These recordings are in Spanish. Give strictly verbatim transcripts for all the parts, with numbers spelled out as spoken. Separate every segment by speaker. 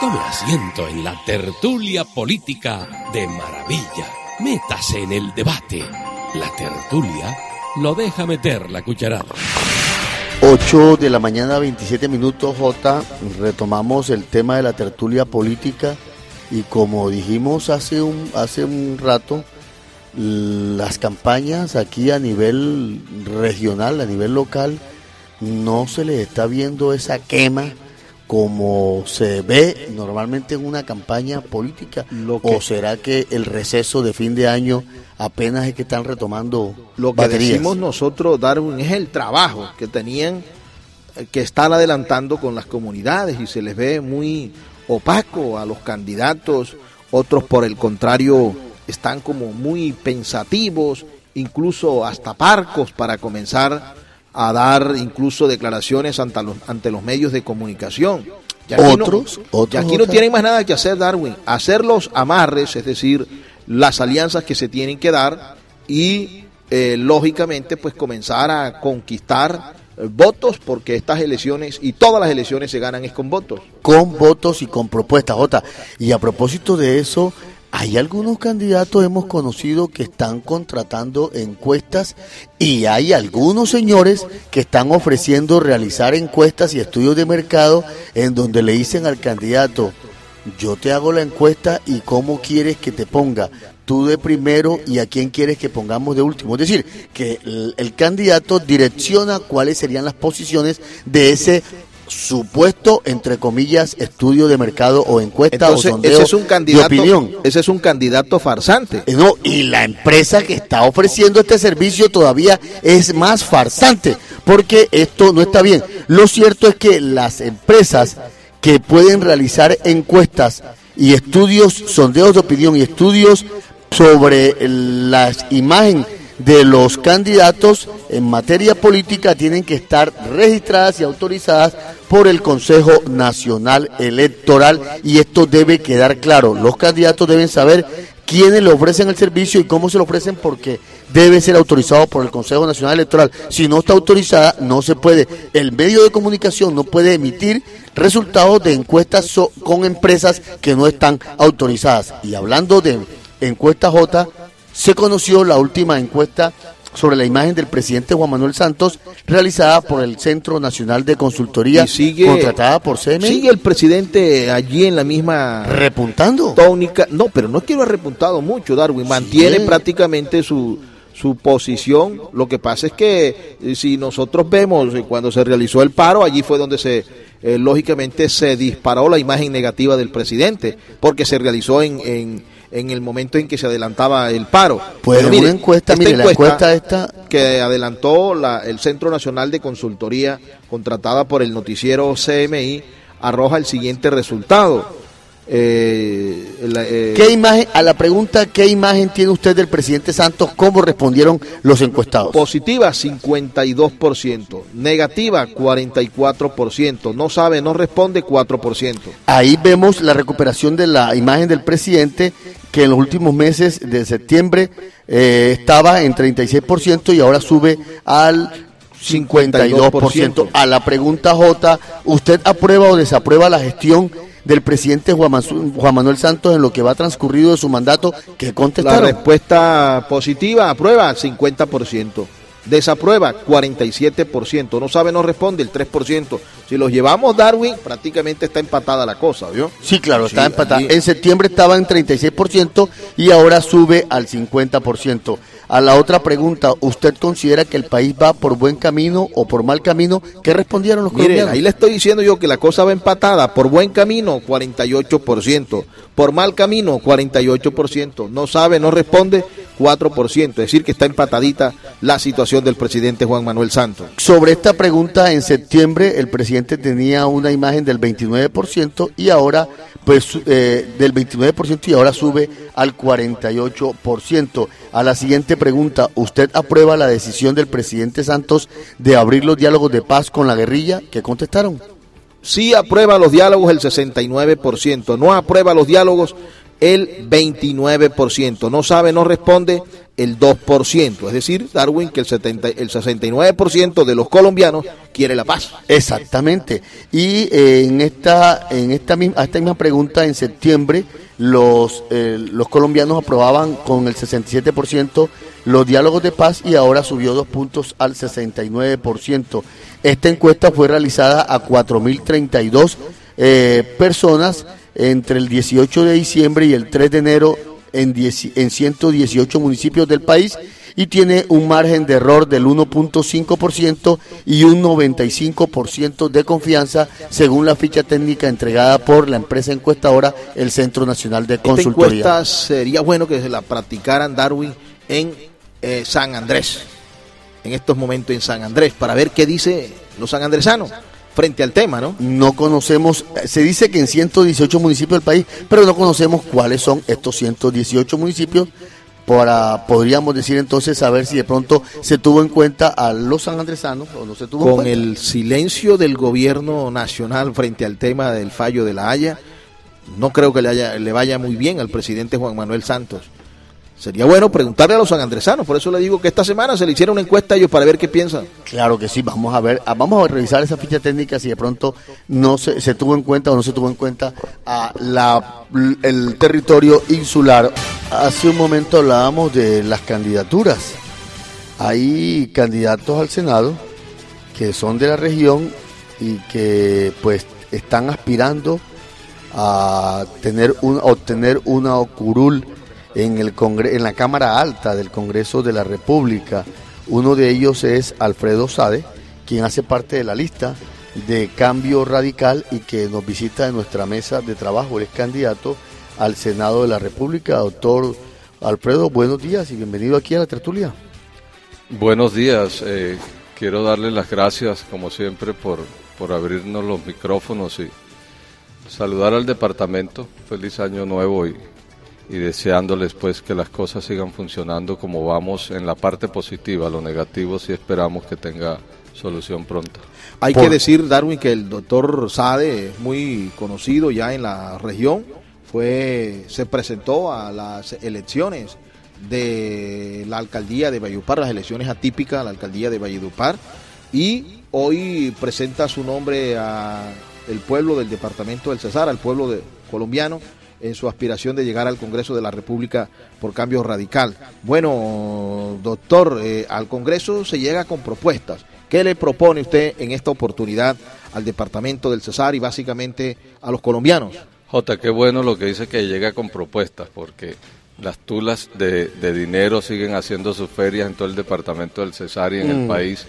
Speaker 1: Tome asiento en la tertulia política de Maravilla. Métase en el debate. La tertulia lo deja meter la cucharada.
Speaker 2: ocho de la mañana, veintisiete minutos, J. Retomamos el tema de la tertulia política y como dijimos hace un, hace un rato, las campañas aquí a nivel regional, a nivel local, no se les está viendo esa quema como se ve normalmente en una campaña política. Lo que, ¿o será que el receso de fin de año apenas es que están retomando
Speaker 3: lo que
Speaker 2: baterías?
Speaker 3: Decimos nosotros, Darwin, es el trabajo que tenían que están adelantando con las comunidades y se les ve muy opaco a los candidatos. Otros, por el contrario, están como muy pensativos, incluso hasta parcos para comenzar a dar incluso declaraciones ante los, ante los medios de comunicación. Y aquí
Speaker 2: otros,
Speaker 3: no,
Speaker 2: otros,
Speaker 3: y aquí no tienen más nada que hacer, Darwin, hacer los amarres, es decir, las alianzas que se tienen que dar y eh, lógicamente pues comenzar a conquistar eh, votos, porque estas elecciones y todas las elecciones se ganan es con votos.
Speaker 2: Con votos y con propuestas, Jota. Y a propósito de eso, hay algunos candidatos, hemos conocido, que están contratando encuestas y hay algunos señores que están ofreciendo realizar encuestas y estudios de mercado en donde le dicen al candidato: yo te hago la encuesta y cómo quieres que te ponga, tú de primero y a quién quieres que pongamos de último. Es decir, que el, el candidato direcciona cuáles serían las posiciones de ese supuesto, entre comillas, estudio de mercado o encuesta.
Speaker 3: Entonces,
Speaker 2: o sondeo
Speaker 3: ese es un candidato,
Speaker 2: de opinión.
Speaker 3: Ese es un candidato farsante.
Speaker 2: No, y la empresa que está ofreciendo este servicio todavía es más farsante, porque esto no está bien. Lo cierto es que las empresas que pueden realizar encuestas y estudios, sondeos de opinión y estudios sobre la imagen de los candidatos en materia política tienen que estar registradas y autorizadas por el Consejo Nacional Electoral, y esto debe quedar claro. Los candidatos deben saber quiénes le ofrecen el servicio y cómo se lo ofrecen, porque debe ser autorizado por el Consejo Nacional Electoral. Si no está autorizada, no se puede. El medio de comunicación no puede emitir resultados de encuestas so- con empresas que no están autorizadas. Y hablando de encuestas, J, se conoció la última encuesta sobre la imagen del presidente Juan Manuel Santos, realizada por el Centro Nacional de Consultoría,
Speaker 3: sigue,
Speaker 2: contratada por C M I.
Speaker 3: Sigue el presidente allí en la misma
Speaker 2: repuntando
Speaker 3: tónica. No, pero no es que lo ha repuntado mucho, Darwin. Mantiene sí. prácticamente su su posición. Lo que pasa es que eh, si nosotros vemos eh, cuando se realizó el paro, allí fue donde se eh, lógicamente se disparó la imagen negativa del presidente, porque se realizó en, en en el momento en que se adelantaba el paro.
Speaker 2: Pues mire, una encuesta, mire, la encuesta esta
Speaker 3: que adelantó la, el Centro Nacional de Consultoría, contratada por el noticiero C M I, arroja el siguiente resultado. Eh, la, eh,
Speaker 2: ¿Qué imagen, a la pregunta ¿qué imagen tiene usted del presidente Santos? ¿Cómo respondieron los encuestados?
Speaker 3: Positiva, cincuenta y dos por ciento. Negativa, cuarenta y cuatro por ciento. No sabe, no responde, cuatro por ciento.
Speaker 2: Ahí vemos la recuperación de la imagen del presidente, que en los últimos meses de septiembre eh, estaba en treinta y seis por ciento y ahora sube al cincuenta y dos por ciento. A la pregunta J, ¿usted aprueba o desaprueba la gestión del presidente Juan Manuel Santos en lo que va transcurrido de su mandato? ¿Qué contestaron?
Speaker 3: La respuesta positiva, aprueba, cincuenta por ciento. Desaprueba, cuarenta y siete por ciento. No sabe, no responde, el tres por ciento. Si los llevamos, Darwin, prácticamente está empatada la cosa, ¿vio?
Speaker 2: Sí, claro, está
Speaker 3: sí,
Speaker 2: empatada.
Speaker 3: Allí.
Speaker 2: En septiembre estaba en treinta y seis por ciento y ahora sube al cincuenta por ciento. A la otra pregunta, ¿usted considera que el país va por buen camino o por mal camino? ¿Qué respondieron los
Speaker 3: Mire,
Speaker 2: colombianos?
Speaker 3: ahí le estoy diciendo yo que la cosa va empatada. Por buen camino, cuarenta y ocho por ciento. Por mal camino, cuarenta y ocho por ciento. No sabe, no responde, cuatro por ciento. Es decir, que está empatadita la situación del presidente Juan Manuel Santos.
Speaker 2: Sobre esta pregunta, en septiembre el presidente tenía una imagen del veintinueve por ciento y ahora, pues, eh, del veintinueve por ciento y ahora sube al cuarenta y ocho por ciento. A la siguiente pregunta, ¿usted aprueba la decisión del presidente Santos de abrir los diálogos de paz con la guerrilla? ¿Qué contestaron?
Speaker 3: Sí aprueba los diálogos el sesenta y nueve por ciento, no aprueba los diálogos el veintinueve por ciento. No sabe, no responde el dos por ciento. Es decir, Darwin, que el, setenta, el sesenta y nueve por ciento de los colombianos quiere la paz.
Speaker 2: Exactamente. Y eh, en esta en esta misma, esta misma pregunta, en septiembre, los, eh, los colombianos aprobaban con el sesenta y siete por ciento los diálogos de paz y ahora subió dos puntos al sesenta y nueve por ciento. Esta encuesta fue realizada a cuatro mil treinta y dos eh, personas entre el dieciocho de diciembre y el tres de enero en, diez, en ciento dieciocho municipios del país y tiene un margen de error del uno punto cinco por ciento y un noventa y cinco por ciento de confianza según la ficha técnica entregada por la empresa encuestadora, el Centro Nacional de Consultoría.
Speaker 3: Esta encuesta sería bueno que se la practicaran, Darwin, en eh, San Andrés, en estos momentos en San Andrés, para ver qué dice los sanandresanos frente al tema, ¿no?
Speaker 2: No conocemos, se dice que en ciento dieciocho municipios del país, pero no conocemos cuáles son estos ciento dieciocho municipios, para, podríamos decir entonces, saber si de pronto se tuvo en cuenta a los sanandresanos o no se tuvo en cuenta.
Speaker 3: Con el silencio del gobierno nacional frente al tema del fallo de La Haya, no creo que le, haya, le vaya muy bien al presidente Juan Manuel Santos. Sería bueno preguntarle a los sanandresanos, por eso le digo que esta semana se le hiciera una encuesta a ellos para ver qué piensan.
Speaker 2: Claro que sí, vamos a ver, vamos a revisar esa ficha técnica si de pronto no se, se tuvo en cuenta o no se tuvo en cuenta a la, el territorio insular. Hace un momento hablábamos de las candidaturas. Hay candidatos al Senado que son de la región y que pues están aspirando a tener un, obtener una curul en el Congre- en la Cámara Alta del Congreso de la República. Uno de ellos es Alfredo Sade, quien hace parte de la lista de Cambio Radical y que nos visita en nuestra mesa de trabajo. Él es candidato al Senado de la República. Doctor Alfredo, buenos días y bienvenido aquí a la tertulia.
Speaker 4: Buenos días, eh, quiero darle las gracias como siempre por, por abrirnos los micrófonos y saludar al departamento. Feliz año nuevo y y deseándoles pues que las cosas sigan funcionando como vamos en la parte positiva. Lo negativo sí esperamos que tenga solución pronta.
Speaker 3: Hay
Speaker 2: Por...
Speaker 3: que decir, Darwin, que el doctor Sade es muy conocido ya en la región, fue se presentó a las elecciones de la alcaldía de Valledupar, las elecciones atípicas a la alcaldía de Valledupar, y hoy presenta su nombre a el pueblo del departamento del Cesar, al pueblo de, colombiano, en su aspiración de llegar al Congreso de la República por Cambio Radical. Bueno, doctor, eh, al Congreso se llega con propuestas. ¿Qué le propone usted en esta oportunidad al departamento del Cesar y básicamente a los colombianos?
Speaker 4: Jota, qué bueno lo que dice que llega con propuestas, porque las tulas de, de dinero siguen haciendo sus ferias en todo el departamento del Cesar y en mm. el país.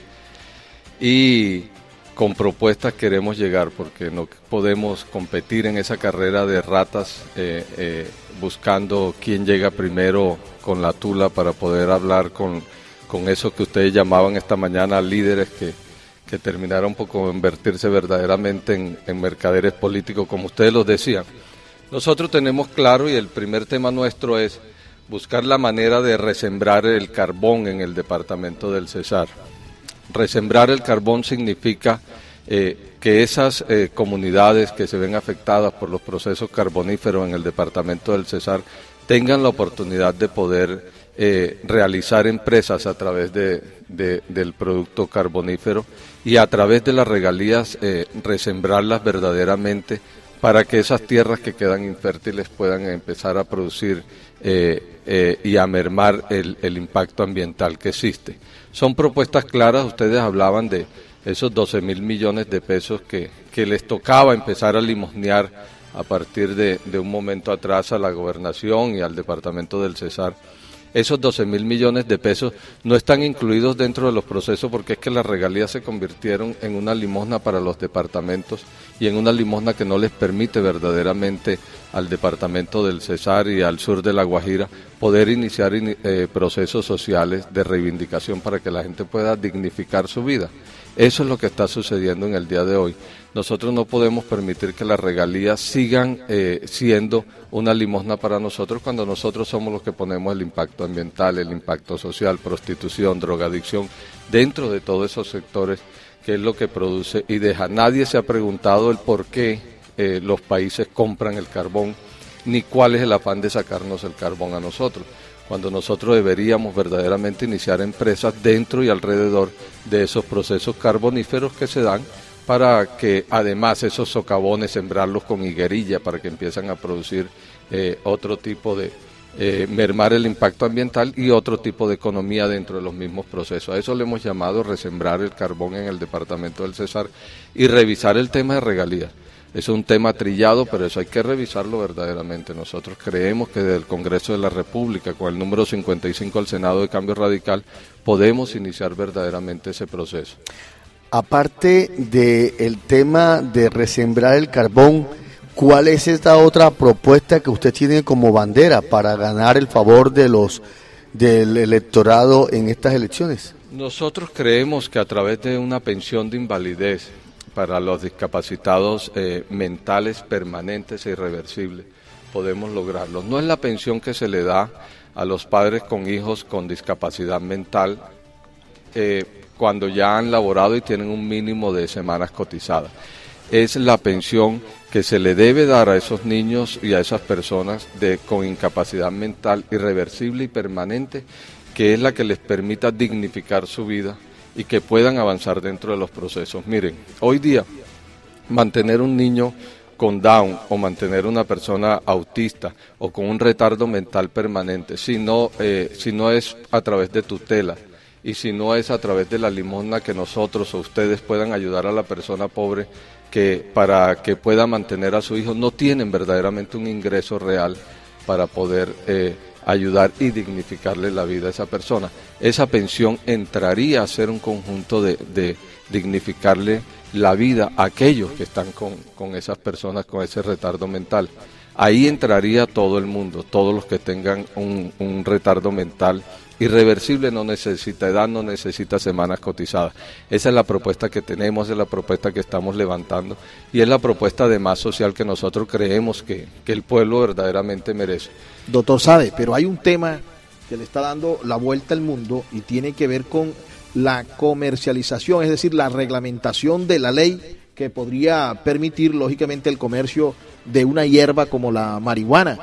Speaker 4: Y con propuestas queremos llegar, porque no podemos competir en esa carrera de ratas eh, eh, buscando quién llega primero con la tula para poder hablar con, con eso que ustedes llamaban esta mañana líderes que, que terminaron por convertirse verdaderamente en, en mercaderes políticos, como ustedes los decían. Nosotros tenemos claro, y el primer tema nuestro es buscar la manera de resembrar el carbón en el departamento del Cesar. Resembrar el carbón significa eh, que esas eh, comunidades que se ven afectadas por los procesos carboníferos en el departamento del Cesar tengan la oportunidad de poder eh, realizar empresas a través de, de, del producto carbonífero y a través de las regalías eh, resembrarlas verdaderamente para que esas tierras que quedan infértiles puedan empezar a producir eh, eh, y a mermar el, el impacto ambiental que existe. Son propuestas claras, ustedes hablaban de esos doce mil millones de pesos que, que les tocaba empezar a limosnear a partir de, de un momento atrás a la gobernación y al departamento del Cesar. Esos doce mil millones de pesos no están incluidos dentro de los procesos porque es que las regalías se convirtieron en una limosna para los departamentos y en una limosna que no les permite verdaderamente al departamento del Cesar y al sur de La Guajira poder iniciar eh, procesos sociales de reivindicación para que la gente pueda dignificar su vida. Eso es lo que está sucediendo en el día de hoy. Nosotros no podemos permitir que las regalías sigan eh, siendo una limosna para nosotros cuando nosotros somos los que ponemos el impacto ambiental, el impacto social, prostitución, drogadicción, dentro de todos esos sectores, que es lo que produce y deja. Nadie se ha preguntado el por qué eh, los países compran el carbón ni cuál es el afán de sacarnos el carbón a nosotros, cuando nosotros deberíamos verdaderamente iniciar empresas dentro y alrededor de esos procesos carboníferos que se dan, para que además esos socavones sembrarlos con higuerilla para que empiezan a producir eh, otro tipo de, eh, mermar el impacto ambiental y otro tipo de economía dentro de los mismos procesos. A eso le hemos llamado resembrar el carbón en el departamento del Cesar y revisar el tema de regalías. Es un tema trillado, pero eso hay que revisarlo verdaderamente. Nosotros creemos que desde el Congreso de la República, con el número cincuenta y cinco al Senado de Cambio Radical, podemos iniciar verdaderamente ese proceso.
Speaker 2: Aparte del tema de resembrar el carbón, ¿cuál es esta otra propuesta que usted tiene como bandera para ganar el favor de los del electorado en estas elecciones?
Speaker 4: Nosotros creemos que a través de una pensión de invalidez para los discapacitados eh, mentales permanentes e irreversibles podemos lograrlo. No es la pensión que se le da a los padres con hijos con discapacidad mental eh, cuando ya han laborado y tienen un mínimo de semanas cotizadas. Es la pensión que se le debe dar a esos niños y a esas personas de, con incapacidad mental irreversible y permanente, que es la que les permita dignificar su vida y que puedan avanzar dentro de los procesos. Miren, hoy día mantener un niño con Down o mantener una persona autista o con un retardo mental permanente, si no, eh, si no es a través de tutela y si no es a través de la limosna que nosotros o ustedes puedan ayudar a la persona pobre que para que pueda mantener a su hijo, no tienen verdaderamente un ingreso real para poder eh, ayudar y dignificarle la vida a esa persona. Esa pensión entraría a ser un conjunto de, de dignificarle la vida a aquellos que están con, con esas personas con ese retardo mental. Ahí entraría todo el mundo, todos los que tengan un, un retardo mental irreversible, no necesita edad, no necesita semanas cotizadas. Esa es la propuesta que tenemos, es la propuesta que estamos levantando y es la propuesta de más social que nosotros creemos que, que el pueblo verdaderamente merece.
Speaker 3: Doctor Sabe, pero hay un tema que le está dando la vuelta al mundo y tiene que ver con la comercialización, es decir, la reglamentación de la ley que podría permitir, lógicamente, el comercio de una hierba como la marihuana.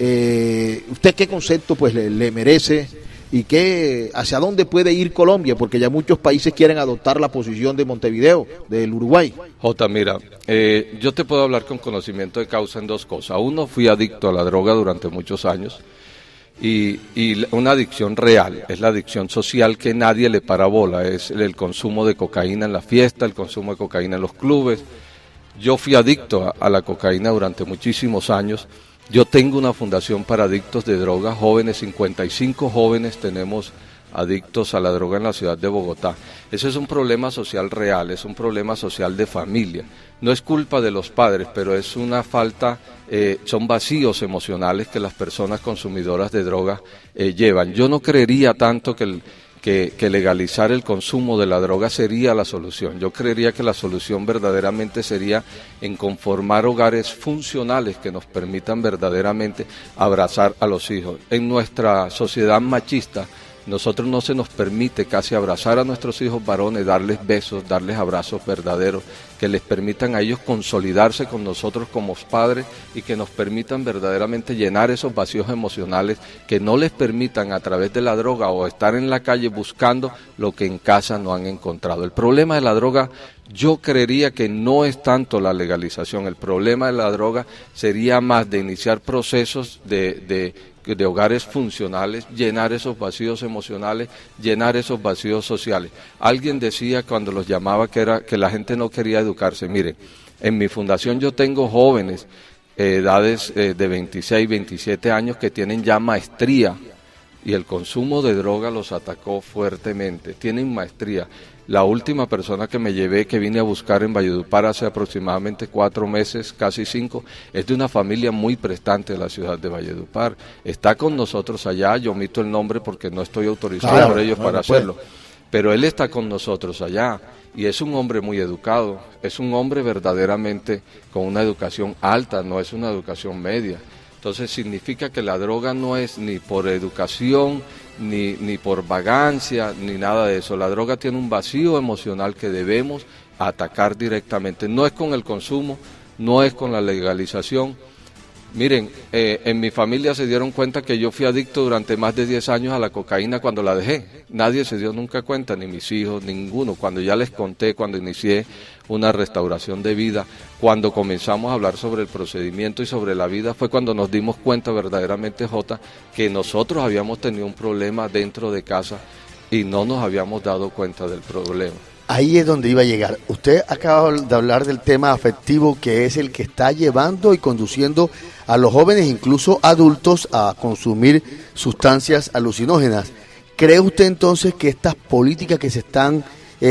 Speaker 3: Eh, ¿Usted qué concepto pues le, le merece y qué, hacia dónde puede ir Colombia? Porque ya muchos países quieren adoptar la posición de Montevideo, del Uruguay.
Speaker 4: Jota, mira, eh, yo te puedo hablar con conocimiento de causa en dos cosas. Uno, fui adicto a la droga durante muchos años. Y, y una adicción real, es la adicción social que nadie le para bola, es el, el consumo de cocaína en la fiesta, el consumo de cocaína en los clubes. Yo fui adicto a, a la cocaína durante muchísimos años. Yo tengo una fundación para adictos de droga, jóvenes, cincuenta y cinco jóvenes tenemos adictos a la droga en la ciudad de Bogotá. Ese es un problema social real, es un problema social de familia. No es culpa de los padres, pero es una falta, eh, son vacíos emocionales que las personas consumidoras de droga eh, llevan. Yo no creería tanto que, el, que, que legalizar el consumo de la droga sería la solución. Yo creería que la solución verdaderamente sería en conformar hogares funcionales que nos permitan verdaderamente abrazar a los hijos. En nuestra sociedad machista, nosotros no se nos permite casi abrazar a nuestros hijos varones, darles besos, darles abrazos verdaderos, que les permitan a ellos consolidarse con nosotros como padres y que nos permitan verdaderamente llenar esos vacíos emocionales, que no les permitan a través de la droga o estar en la calle buscando lo que en casa no han encontrado. El problema de la droga, yo creería que no es tanto la legalización, el problema de la droga sería más de iniciar procesos de... de de hogares funcionales, llenar esos vacíos emocionales, llenar esos vacíos sociales. Alguien decía cuando los llamaba que era que la gente no quería educarse. Mire, en mi fundación yo tengo jóvenes, eh, edades eh, de veintiséis, veintisiete años que tienen ya maestría y el consumo de droga los atacó fuertemente, tienen maestría. La última persona que me llevé, que vine a buscar en Valledupar hace aproximadamente cuatro meses, casi cinco, es de una familia muy prestante de la ciudad de Valledupar. Está con nosotros allá, yo omito el nombre porque no estoy autorizado claro, por ellos no, para no hacerlo, pero él está con nosotros allá y es un hombre muy educado, es un hombre verdaderamente con una educación alta, no es una educación media. Entonces significa que la droga no es ni por educación, ni, ni por vagancia, ni nada de eso. La droga tiene un vacío emocional que debemos atacar directamente. No es con el consumo, no es con la legalización. Miren, eh, en mi familia se dieron cuenta que yo fui adicto durante más de diez años a la cocaína cuando la dejé. Nadie se dio nunca cuenta, ni mis hijos, ninguno. Cuando ya les conté, cuando inicié una restauración de vida, cuando comenzamos a hablar sobre el procedimiento y sobre la vida, fue cuando nos dimos cuenta verdaderamente, Jota, que nosotros habíamos tenido un problema dentro de casa y no nos habíamos dado cuenta del problema.
Speaker 2: Ahí es donde iba a llegar. Usted acaba de hablar del tema afectivo, que es el que está llevando y conduciendo a los jóvenes, incluso adultos, a consumir sustancias alucinógenas. ¿Cree usted entonces que estas políticas que se están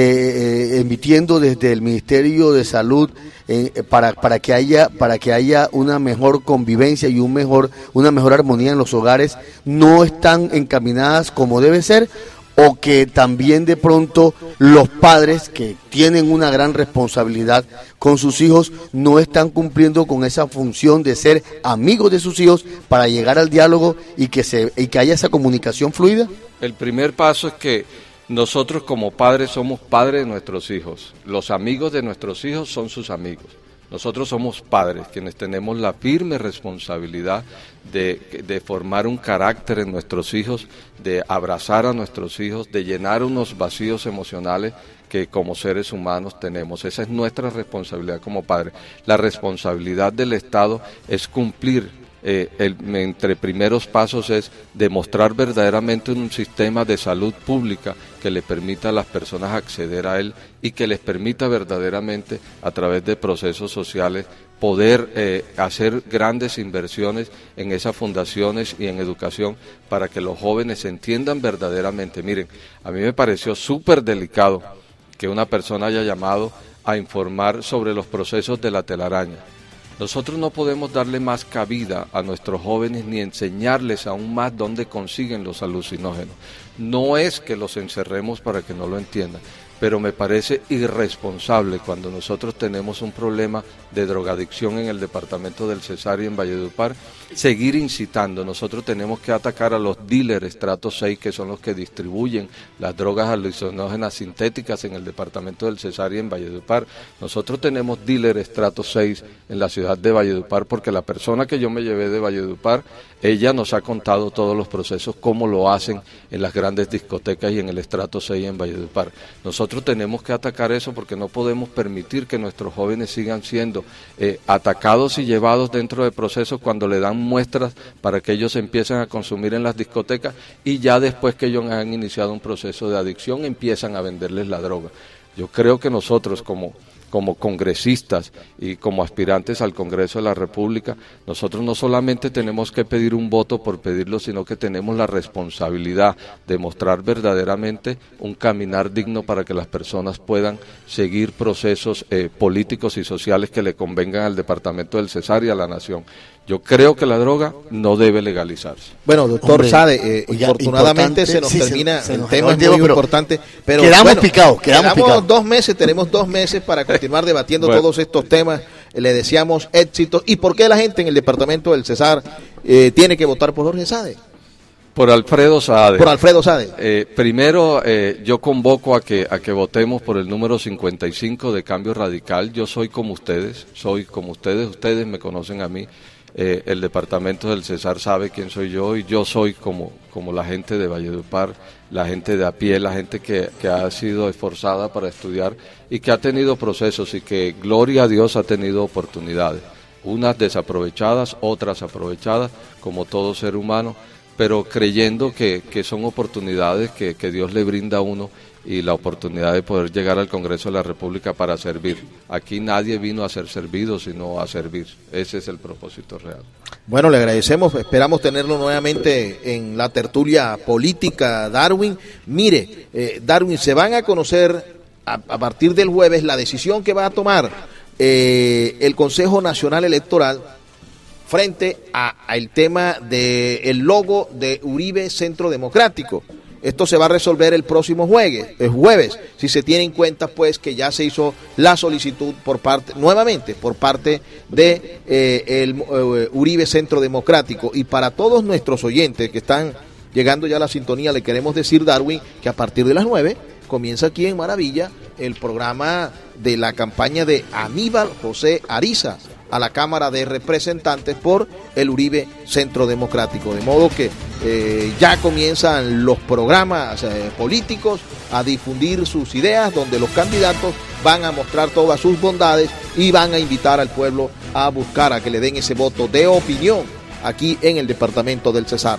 Speaker 2: eh, emitiendo desde el Ministerio de Salud eh, para para que haya para que haya una mejor convivencia y un mejor una mejor armonía en los hogares no están encaminadas como debe ser? ¿O que también de pronto los padres, que tienen una gran responsabilidad con sus hijos, no están cumpliendo con esa función de ser amigos de sus hijos para llegar al diálogo y que se y que haya esa comunicación fluida?
Speaker 4: El primer paso es que nosotros como padres somos padres de nuestros hijos. Los amigos de nuestros hijos son sus amigos. Nosotros somos padres, quienes tenemos la firme responsabilidad de, de formar un carácter en nuestros hijos, de abrazar a nuestros hijos, de llenar unos vacíos emocionales que como seres humanos tenemos. Esa es nuestra responsabilidad como padres. La responsabilidad del Estado es cumplir. Eh, el, entre primeros pasos es demostrar verdaderamente un sistema de salud pública que le permita a las personas acceder a él y que les permita verdaderamente a través de procesos sociales poder eh, hacer grandes inversiones en esas fundaciones y en educación para que los jóvenes entiendan verdaderamente. Miren, a mí me pareció súper delicado que una persona haya llamado a informar sobre los procesos de la telaraña. Nosotros no podemos darle más cabida a nuestros jóvenes ni enseñarles aún más dónde consiguen los alucinógenos. No es que los encerremos para que no lo entiendan, pero me parece irresponsable cuando nosotros tenemos un problema de drogadicción en el departamento del Cesar y en Valledupar, seguir incitando. Nosotros tenemos que atacar a los dealers estrato seis, que son los que distribuyen las drogas alucinógenas sintéticas en el departamento del Cesar y en Valledupar. Nosotros tenemos dealers estrato seis en la ciudad de Valledupar, porque la persona que yo me llevé de Valledupar, ella nos ha contado todos los procesos, cómo lo hacen en las grandes discotecas y en el estrato seis en Valledupar. Nosotros tenemos que atacar eso porque no podemos permitir que nuestros jóvenes sigan siendo eh, atacados y llevados dentro de procesos cuando le dan muestras para que ellos empiecen a consumir en las discotecas y ya después que ellos han iniciado un proceso de adicción empiezan a venderles la droga. Yo creo que nosotros como como congresistas y como aspirantes al Congreso de la República, nosotros no solamente tenemos que pedir un voto por pedirlo, sino que tenemos la responsabilidad de mostrar verdaderamente un caminar digno para que las personas puedan seguir procesos eh, políticos y sociales que le convengan al departamento del Cesar y a la nación. Yo creo que la droga no debe legalizarse.
Speaker 3: Bueno, doctor Hombre, Sade, eh, oiga, afortunadamente se nos sí, termina, se, se nos el tema es muy pero importante, pero
Speaker 2: quedamos
Speaker 3: bueno,
Speaker 2: picados, quedamos,
Speaker 3: quedamos
Speaker 2: picados.
Speaker 3: dos meses, tenemos dos meses para continuar debatiendo bueno. todos estos temas. Le deseamos éxito. ¿Y por qué la gente en el departamento del Cesar eh, tiene que votar por Jorge Sade?
Speaker 4: Por Alfredo Sade.
Speaker 3: Por Alfredo Sade.
Speaker 4: Eh, primero, eh, yo convoco a que a que votemos por el número cincuenta y cinco de Cambio Radical. Yo soy como ustedes, soy como ustedes, ustedes me conocen a mí. Eh, el departamento del Cesar sabe quién soy yo y yo soy como, como la gente de Valledupar, la gente de a pie, la gente que, que ha sido esforzada para estudiar y que ha tenido procesos y que, gloria a Dios, ha tenido oportunidades, unas desaprovechadas, otras aprovechadas, como todo ser humano, pero creyendo que, que son oportunidades que, que Dios le brinda a uno y la oportunidad de poder llegar al Congreso de la República para servir. Aquí nadie vino a ser servido, sino a servir. Ese es el propósito real.
Speaker 3: Bueno, le agradecemos, esperamos tenerlo nuevamente en la tertulia política, Darwin. Mire, eh, Darwin, se van a conocer a, a partir del jueves la decisión que va a tomar eh, el Consejo Nacional Electoral frente al tema del logo de Uribe Centro Democrático. Esto se va a resolver el próximo jueves, el jueves, si se tiene en cuenta pues que ya se hizo la solicitud por parte, nuevamente, por parte de eh, el uh, Uribe Centro Democrático. Y para todos nuestros oyentes que están llegando ya a la sintonía, le queremos decir, Darwin, que a partir de las nueve comienza aquí en Maravilla el programa de la campaña de Aníbal José Ariza, a la Cámara de Representantes por el Uribe Centro Democrático. De modo que eh, ya comienzan los programas eh, políticos a difundir sus ideas, donde los candidatos van a mostrar todas sus bondades y van a invitar al pueblo a buscar a que le den ese voto de opinión aquí en el departamento del Cesar.